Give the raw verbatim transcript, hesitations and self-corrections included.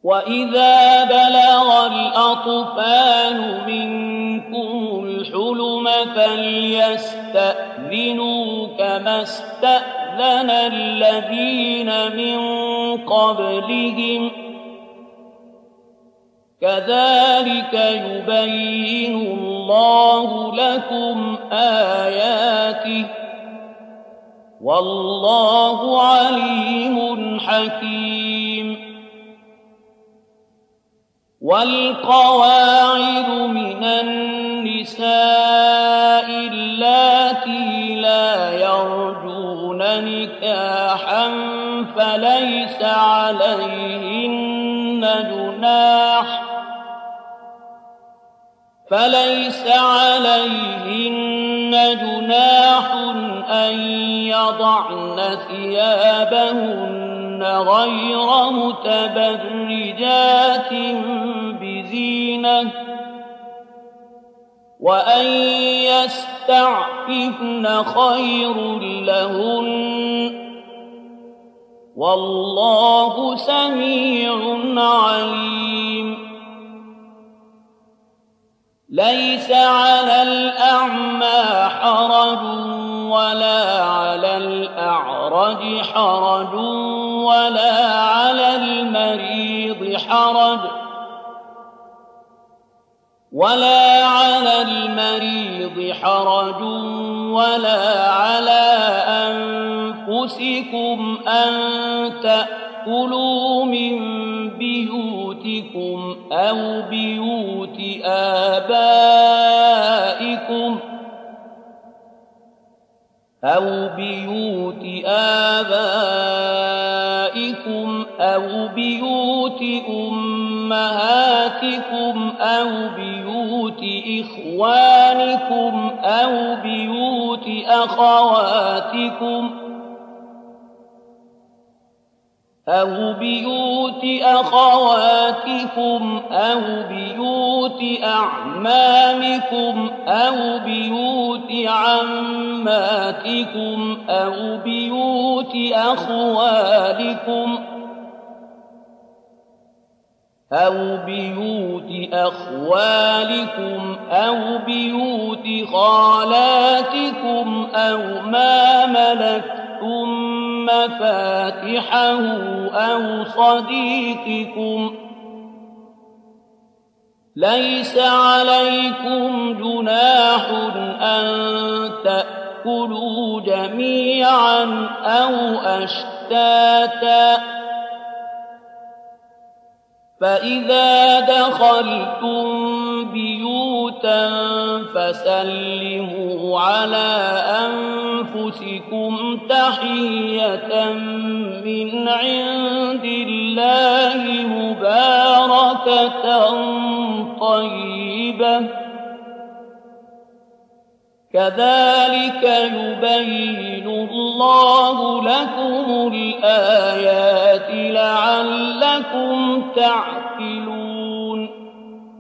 وَإِذَا بَلَغَ الْأَطْفَالُ مِنكُمُ الْحُلُمَ فَلْيَسْتَأْذِنُوا كَمَا اسْتَأْذَنَ الَّذِينَ مِن قَبْلِهِمْ ۚ كَذَٰلِكَ يُبَيِّنُ اللَّهُ لَكُمْ آيَاتِهِ ۗ وَاللَّهُ عَلِيمٌ حَكِيمٌ. وَالْقَوَاعِدُ مِنَ النِّسَاءِ اللَّاتِي لَا يَرْجُونَ نِكَاحًا فَلَيْسَ عَلَيْهِنَّ جُنَاحٌ فَلَيْسَ عَلَيْهِنَّ جُنَاحٌ أَن يَضَعْنَ ثِيَابَهُنَّ غَيْرَ مُتَبَرِّجَاتٍ بِزِينَةٍ ۖ وَأَن يَسْتَعْفِفْنَ خَيْرٌ لَّهُنَّ ۗ وَاللَّهُ سَمِيعٌ عَلِيمٌ. لَيْسَ عَلَى الْأَعْمَىٰ حَرَجٌ وَلَا عَلَى الْأَعْرَجِ حَرَجٌ وَلَا عَلَى الْمَرِيضِ حَرَجٌ وَلَا عَلَى الْمَرِيضِ حَرَجٌ وَلَا عَلَىٰ أَنفُسِكُمْ أَن تَأْكُلُوا مِن بِيُوتِكُمْ أَوْ بِيُوتِ آبَائِكُمْ أَوْ بِيُوتِ آبَائِكُمْ أَوْ بِيُوتِ أُمَّهَاتِكُمْ أَوْ بِيُوتِ إِخْوَانِكُمْ أَوْ بِيُوتِ أَخَوَاتِكُمْ أَوْ بِيُوتِ أَخَوَاتِكُمْ أَوْ بِيُوتِ أَعْمَامِكُمْ أَوْ بِيُوتِ عَمَّاتِكُمْ أَوْ بِيُوتِ أَخْوَالِكُمْ أَوْ بِيُوتِ أَخْوَالِكُمْ أَوْ بِيُوتِ خَالَاتِكُمْ أَوْ مَا مَلَكْتُم مَّفَاتِحَهُ أَوْ صَدِيقِكُمْ ۚ لَيْسَ عَلَيْكُمْ جُنَاحٌ أَن تَأْكُلُوا جَمِيعًا أَوْ أَشْتَاتًا ۚ فَإِذَا دَخَلْتُم بِيُوتًا فَسَلِّمُوا عَلَىٰ أَنفُسِكُمْ تَحِيَّةً مِّنْ عِندِ اللَّهِ مُبَارَكَةً طَيِّبَةً ۚ كَذَٰلِكَ يُبَيِّنُ اللَّهُ لَكُمُ الْآيَاتِ لَعَلَّكُمْ تَعْقِلُونَ.